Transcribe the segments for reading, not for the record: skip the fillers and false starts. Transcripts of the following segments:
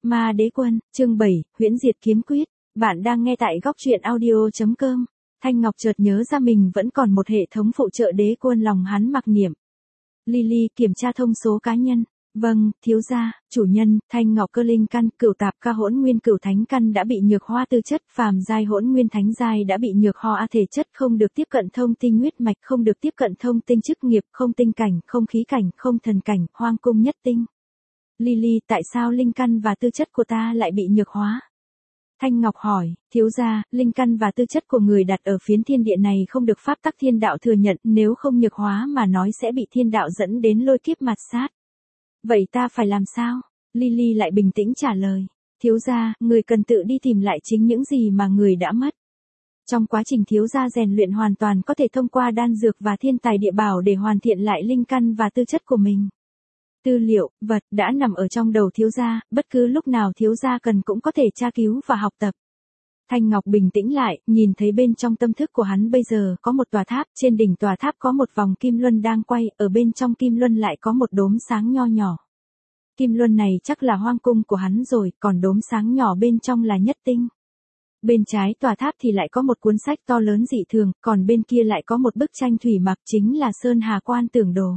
Ma Đế Quân, chương 7, Huyễn Diệt Kiếm Quyết. Bạn đang nghe tại góc truyện audio.com. Thanh Ngọc chợt nhớ ra mình vẫn còn một hệ thống phụ trợ Đế Quân, lòng hắn mặc niệm. Lily, kiểm tra thông số cá nhân. Vâng, thiếu gia, chủ nhân. Thanh Ngọc cơ linh căn, cửu tạp ca hỗn nguyên cửu thánh căn đã bị nhược hoa tư chất, phàm giai hỗn nguyên thánh giai đã bị nhược hoa thể chất, không được tiếp cận thông tinh huyết mạch, không được tiếp cận thông tinh chức nghiệp, không tinh cảnh, không khí cảnh, không thần cảnh, hoang cung nhất tinh. Lily, tại sao linh căn và tư chất của ta lại bị nhược hóa? Thanh Ngọc hỏi, thiếu gia, linh căn và tư chất của người đặt ở phiến thiên địa này không được pháp tắc thiên đạo thừa nhận, nếu không nhược hóa mà nói sẽ bị thiên đạo dẫn đến lôi kiếp mạt sát. Vậy ta phải làm sao? Lily lại bình tĩnh trả lời, thiếu gia, người cần tự đi tìm lại chính những gì mà người đã mất. Trong quá trình thiếu gia rèn luyện hoàn toàn có thể thông qua đan dược và thiên tài địa bảo để hoàn thiện lại linh căn và tư chất của mình. Tư liệu, vật đã nằm ở trong đầu thiếu gia, bất cứ lúc nào thiếu gia cần cũng có thể tra cứu và học tập. Thanh Ngọc bình tĩnh lại, nhìn thấy bên trong tâm thức của hắn bây giờ có một tòa tháp, trên đỉnh tòa tháp có một vòng kim luân đang quay, ở bên trong kim luân lại có một đốm sáng nho nhỏ. Kim luân này chắc là hoang cung của hắn rồi, còn đốm sáng nhỏ bên trong là nhất tinh. Bên trái tòa tháp thì lại có một cuốn sách to lớn dị thường, còn bên kia lại có một bức tranh thủy mặc, chính là Sơn Hà Quan Tưởng Đồ.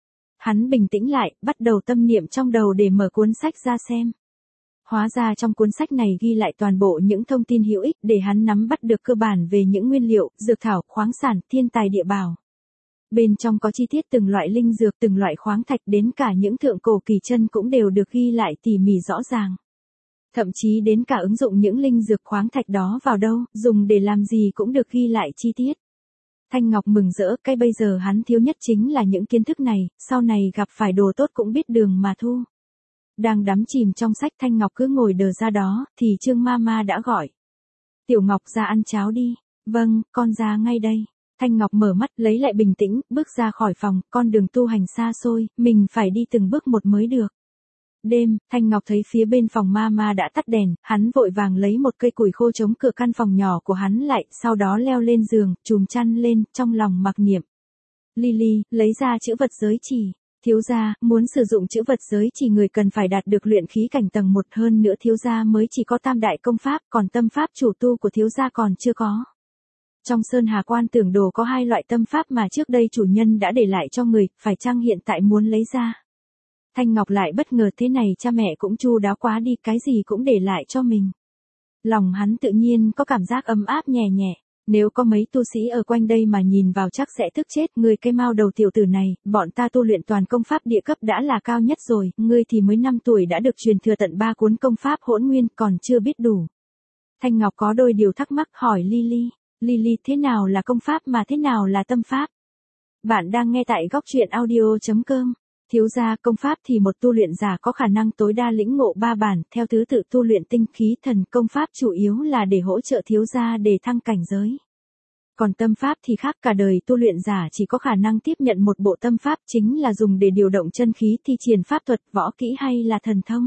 Hắn bình tĩnh lại, bắt đầu tâm niệm trong đầu để mở cuốn sách ra xem. Hóa ra trong cuốn sách này ghi lại toàn bộ những thông tin hữu ích để hắn nắm bắt được cơ bản về những nguyên liệu, dược thảo, khoáng sản, thiên tài địa bảo. Bên trong có chi tiết từng loại linh dược, từng loại khoáng thạch, đến cả những thượng cổ kỳ chân cũng đều được ghi lại tỉ mỉ rõ ràng. Thậm chí đến cả ứng dụng những linh dược khoáng thạch đó vào đâu, dùng để làm gì cũng được ghi lại chi tiết. Thanh Ngọc mừng rỡ, cái bây giờ hắn thiếu nhất chính là những kiến thức này, sau này gặp phải đồ tốt cũng biết đường mà thu. Đang đắm chìm trong sách, Thanh Ngọc cứ ngồi đờ ra đó, thì Trương Mama đã gọi. Tiểu Ngọc ra ăn cháo đi. Vâng, con ra ngay đây. Thanh Ngọc mở mắt, lấy lại bình tĩnh, bước ra khỏi phòng, con đường tu hành xa xôi, mình phải đi từng bước một mới được. Đêm, Thanh Ngọc thấy phía bên phòng Mama đã tắt đèn, hắn vội vàng lấy một cây củi khô chống cửa căn phòng nhỏ của hắn lại, sau đó leo lên giường, chùm chăn lên, trong lòng mặc niệm. Lily, lấy ra chữ vật giới chỉ. Thiếu gia, muốn sử dụng chữ vật giới chỉ người cần phải đạt được luyện khí cảnh tầng 1, hơn nữa thiếu gia mới chỉ có tam đại công pháp, còn tâm pháp chủ tu của thiếu gia còn chưa có. Trong Sơn Hà Quan Tưởng Đồ có 2 loại tâm pháp mà trước đây chủ nhân đã để lại cho người, phải chăng hiện tại muốn lấy ra? Thanh Ngọc lại bất ngờ, thế này cha mẹ cũng chu đáo quá đi, cái gì cũng để lại cho mình. Lòng hắn tự nhiên có cảm giác ấm áp nhẹ nhẹ. Nếu có mấy tu sĩ ở quanh đây mà nhìn vào chắc sẽ tức chết, ngươi cái mao đầu tiểu tử này, bọn ta tu luyện toàn công pháp địa cấp đã là cao nhất rồi, ngươi thì mới 5 tuổi đã được truyền thừa tận 3 cuốn công pháp hỗn nguyên, còn chưa biết đủ. Thanh Ngọc có đôi điều thắc mắc hỏi Lily, Lily, thế nào là công pháp mà thế nào là tâm pháp? Bạn đang nghe tại góc truyện audio.com. Thiếu gia, công pháp thì một tu luyện giả có khả năng tối đa lĩnh ngộ 3 bản, theo thứ tự tu luyện tinh khí thần, công pháp chủ yếu là để hỗ trợ thiếu gia để thăng cảnh giới. Còn tâm pháp thì khác, cả đời tu luyện giả chỉ có khả năng tiếp nhận một bộ tâm pháp, chính là dùng để điều động chân khí, thi triển pháp thuật, võ kỹ hay là thần thông.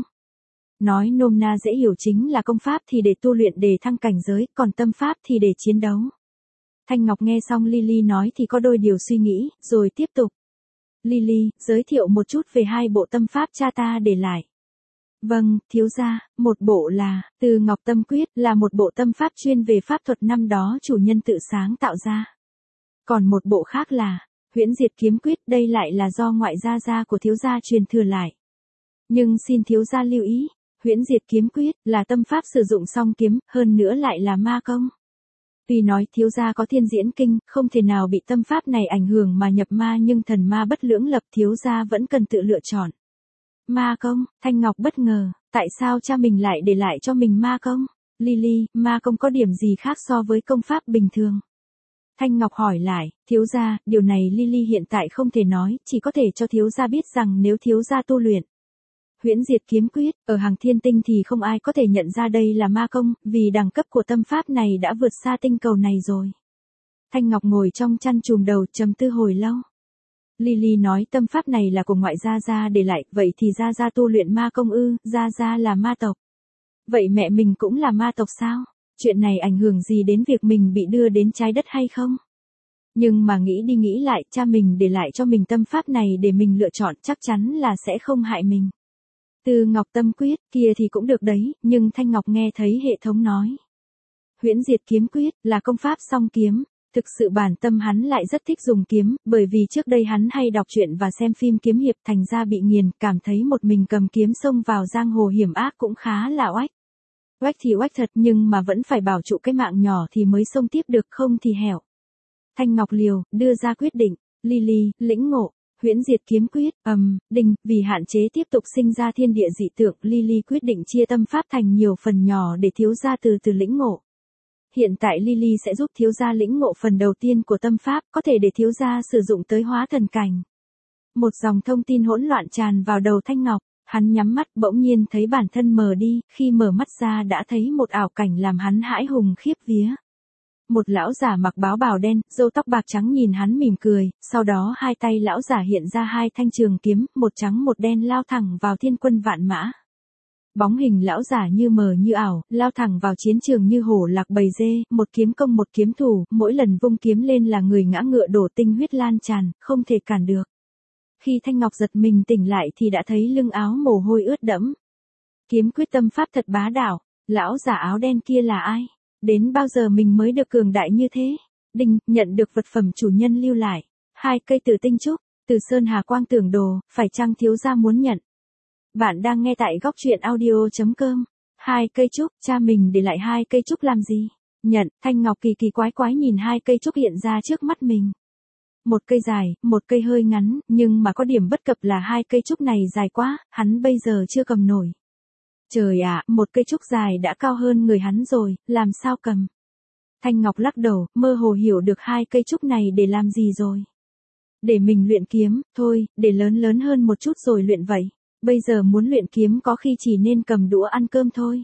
Nói nôm na dễ hiểu chính là công pháp thì để tu luyện để thăng cảnh giới, còn tâm pháp thì để chiến đấu. Thanh Ngọc nghe xong Lily nói thì có đôi điều suy nghĩ, rồi tiếp tục. Lily, giới thiệu một chút về 2 bộ tâm pháp cha ta để lại. Vâng, thiếu gia, một bộ là Từ Ngọc Tâm Quyết, là một bộ tâm pháp chuyên về pháp thuật năm đó chủ nhân tự sáng tạo ra. Còn một bộ khác là Huyễn Diệt Kiếm Quyết, đây lại là do ngoại gia của thiếu gia truyền thừa lại. Nhưng xin thiếu gia lưu ý, Huyễn Diệt Kiếm Quyết là tâm pháp sử dụng song kiếm, hơn nữa lại là ma công. Tuy nói thiếu gia có thiên diễn kinh, không thể nào bị tâm pháp này ảnh hưởng mà nhập ma, nhưng thần ma bất lưỡng lập, thiếu gia vẫn cần tự lựa chọn. Ma công, Thanh Ngọc bất ngờ, tại sao cha mình lại để lại cho mình ma công? Lily, ma công có điểm gì khác so với công pháp bình thường? Thanh Ngọc hỏi lại, thiếu gia, điều này Lily hiện tại không thể nói, chỉ có thể cho thiếu gia biết rằng nếu thiếu gia tu luyện Huyễn Diệt Kiếm Quyết, ở hàng thiên tinh thì không ai có thể nhận ra đây là ma công, vì đẳng cấp của tâm pháp này đã vượt xa tinh cầu này rồi. Thanh Ngọc ngồi trong chăn chùm đầu trầm tư hồi lâu. Lily nói tâm pháp này là của ngoại gia để lại, vậy thì gia tu luyện ma công ư? Gia là ma tộc. Vậy mẹ mình cũng là ma tộc sao? Chuyện này ảnh hưởng gì đến việc mình bị đưa đến trái đất hay không? Nhưng mà nghĩ đi nghĩ lại, cha mình để lại cho mình tâm pháp này để mình lựa chọn, chắc chắn là sẽ không hại mình. Từ Ngọc tâm quyết, kia thì cũng được đấy, nhưng Thanh Ngọc nghe thấy hệ thống nói. Huyễn diệt kiếm quyết, là công pháp song kiếm. Thực sự bản tâm hắn lại rất thích dùng kiếm, bởi vì trước đây hắn hay đọc truyện và xem phim kiếm hiệp thành ra bị nghiền, cảm thấy một mình cầm kiếm xông vào giang hồ hiểm ác cũng khá là oách. Oách thì oách thật nhưng mà vẫn phải bảo trụ cái mạng nhỏ thì mới xông tiếp được, không thì hẻo. Thanh Ngọc liều, đưa ra quyết định, Lily, lĩnh ngộ, huyễn diệt kiếm quyết, đình, vì hạn chế tiếp tục sinh ra thiên địa dị tượng, Lily quyết định chia tâm pháp thành nhiều phần nhỏ để thiếu gia từ từ lĩnh ngộ. Hiện tại Lily sẽ giúp thiếu gia lĩnh ngộ phần đầu tiên của tâm pháp, có thể để thiếu gia sử dụng tới hóa thần cảnh. Một dòng thông tin hỗn loạn tràn vào đầu Thanh Ngọc, hắn nhắm mắt bỗng nhiên thấy bản thân mờ đi, khi mở mắt ra đã thấy một ảo cảnh làm hắn hãi hùng khiếp vía. Một lão giả mặc báo bào đen, râu tóc bạc trắng nhìn hắn mỉm cười, sau đó hai tay lão giả hiện ra hai thanh trường kiếm, một trắng một đen lao thẳng vào thiên quân vạn mã. Bóng hình lão giả như mờ như ảo, lao thẳng vào chiến trường như hổ lạc bầy dê, một kiếm công một kiếm thủ, mỗi lần vung kiếm lên là người ngã ngựa đổ tinh huyết lan tràn, không thể cản được. Khi Thanh Ngọc giật mình tỉnh lại thì đã thấy lưng áo mồ hôi ướt đẫm. Kiếm quyết tâm pháp thật bá đạo, lão giả áo đen kia là ai? Đến bao giờ mình mới được cường đại như thế? Đinh, nhận được vật phẩm chủ nhân lưu lại. 2 cây tử tinh trúc, từ Sơn Hà Quang Tưởng Đồ, phải chăng thiếu gia muốn nhận? Bạn đang nghe tại góc truyện audio.com. 2 cây trúc, cha mình để lại 2 cây trúc làm gì? Nhận, Thanh Ngọc kỳ kỳ quái quái nhìn 2 cây trúc hiện ra trước mắt mình. Một cây dài, một cây hơi ngắn, nhưng mà có điểm bất cập là 2 cây trúc này dài quá, hắn bây giờ chưa cầm nổi. Trời ạ, một cây trúc dài đã cao hơn người hắn rồi, làm sao cầm? Thanh Ngọc lắc đầu, mơ hồ hiểu được 2 cây trúc này để làm gì rồi. Để mình luyện kiếm, thôi, để lớn hơn một chút rồi luyện vậy. Bây giờ muốn luyện kiếm có khi chỉ nên cầm đũa ăn cơm thôi.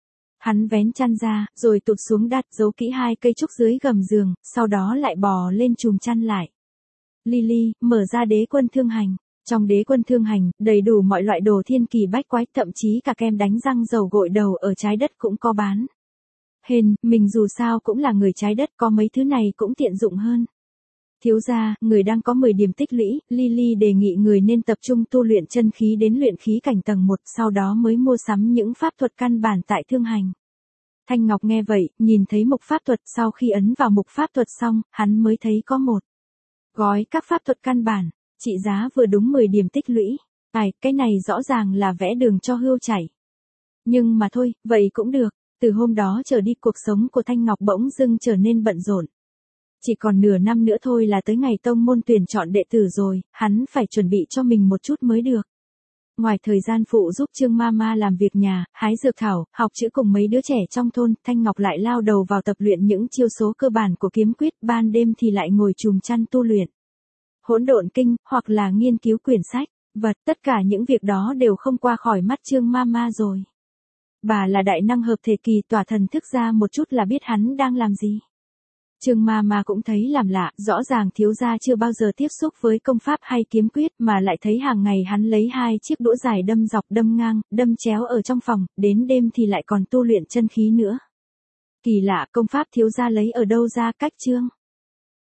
Hắn vén chăn ra, rồi tụt xuống đặt giấu kỹ 2 cây trúc dưới gầm giường, sau đó lại bò lên chùm chăn lại. Lily, mở ra đế quân thương hành. Trong đế quân thương hành, đầy đủ mọi loại đồ thiên kỳ bách quái, thậm chí cả kem đánh răng dầu gội đầu ở trái đất cũng có bán. Hên, mình dù sao cũng là người trái đất, có mấy thứ này cũng tiện dụng hơn. Thiếu gia, người đang có 10 điểm tích lũy, Lily đề nghị người nên tập trung tu luyện chân khí đến luyện khí cảnh tầng 1, sau đó mới mua sắm những pháp thuật căn bản tại thương hành. Thanh Ngọc nghe vậy, nhìn thấy mục pháp thuật, sau khi ấn vào mục pháp thuật xong, hắn mới thấy có một gói các pháp thuật căn bản, trị giá vừa đúng 10 điểm tích lũy. Cái này rõ ràng là vẽ đường cho hươu chảy. Nhưng mà thôi, vậy cũng được, từ hôm đó trở đi cuộc sống của Thanh Ngọc bỗng dưng trở nên bận rộn. Chỉ còn nửa năm nữa thôi là tới ngày tông môn tuyển chọn đệ tử rồi, hắn phải chuẩn bị cho mình một chút mới được. Ngoài thời gian phụ giúp Trương Mama làm việc nhà, hái dược thảo, học chữ cùng mấy đứa trẻ trong thôn, Thanh Ngọc lại lao đầu vào tập luyện những chiêu số cơ bản của kiếm quyết, ban đêm thì lại ngồi chùm chăn tu luyện Hỗn Độn Kinh, hoặc là nghiên cứu quyển sách, tất cả những việc đó đều không qua khỏi mắt Trương Mama rồi. Bà là đại năng hợp thể kỳ, tỏa thần thức ra một chút là biết hắn đang làm gì. Trương Mama cũng thấy làm lạ, rõ ràng thiếu gia chưa bao giờ tiếp xúc với công pháp hay kiếm quyết mà lại thấy hàng ngày hắn lấy 2 chiếc đũa dài đâm dọc đâm ngang, đâm chéo ở trong phòng, đến đêm thì lại còn tu luyện chân khí nữa. Kỳ lạ, công pháp thiếu gia lấy ở đâu ra? Cách Trương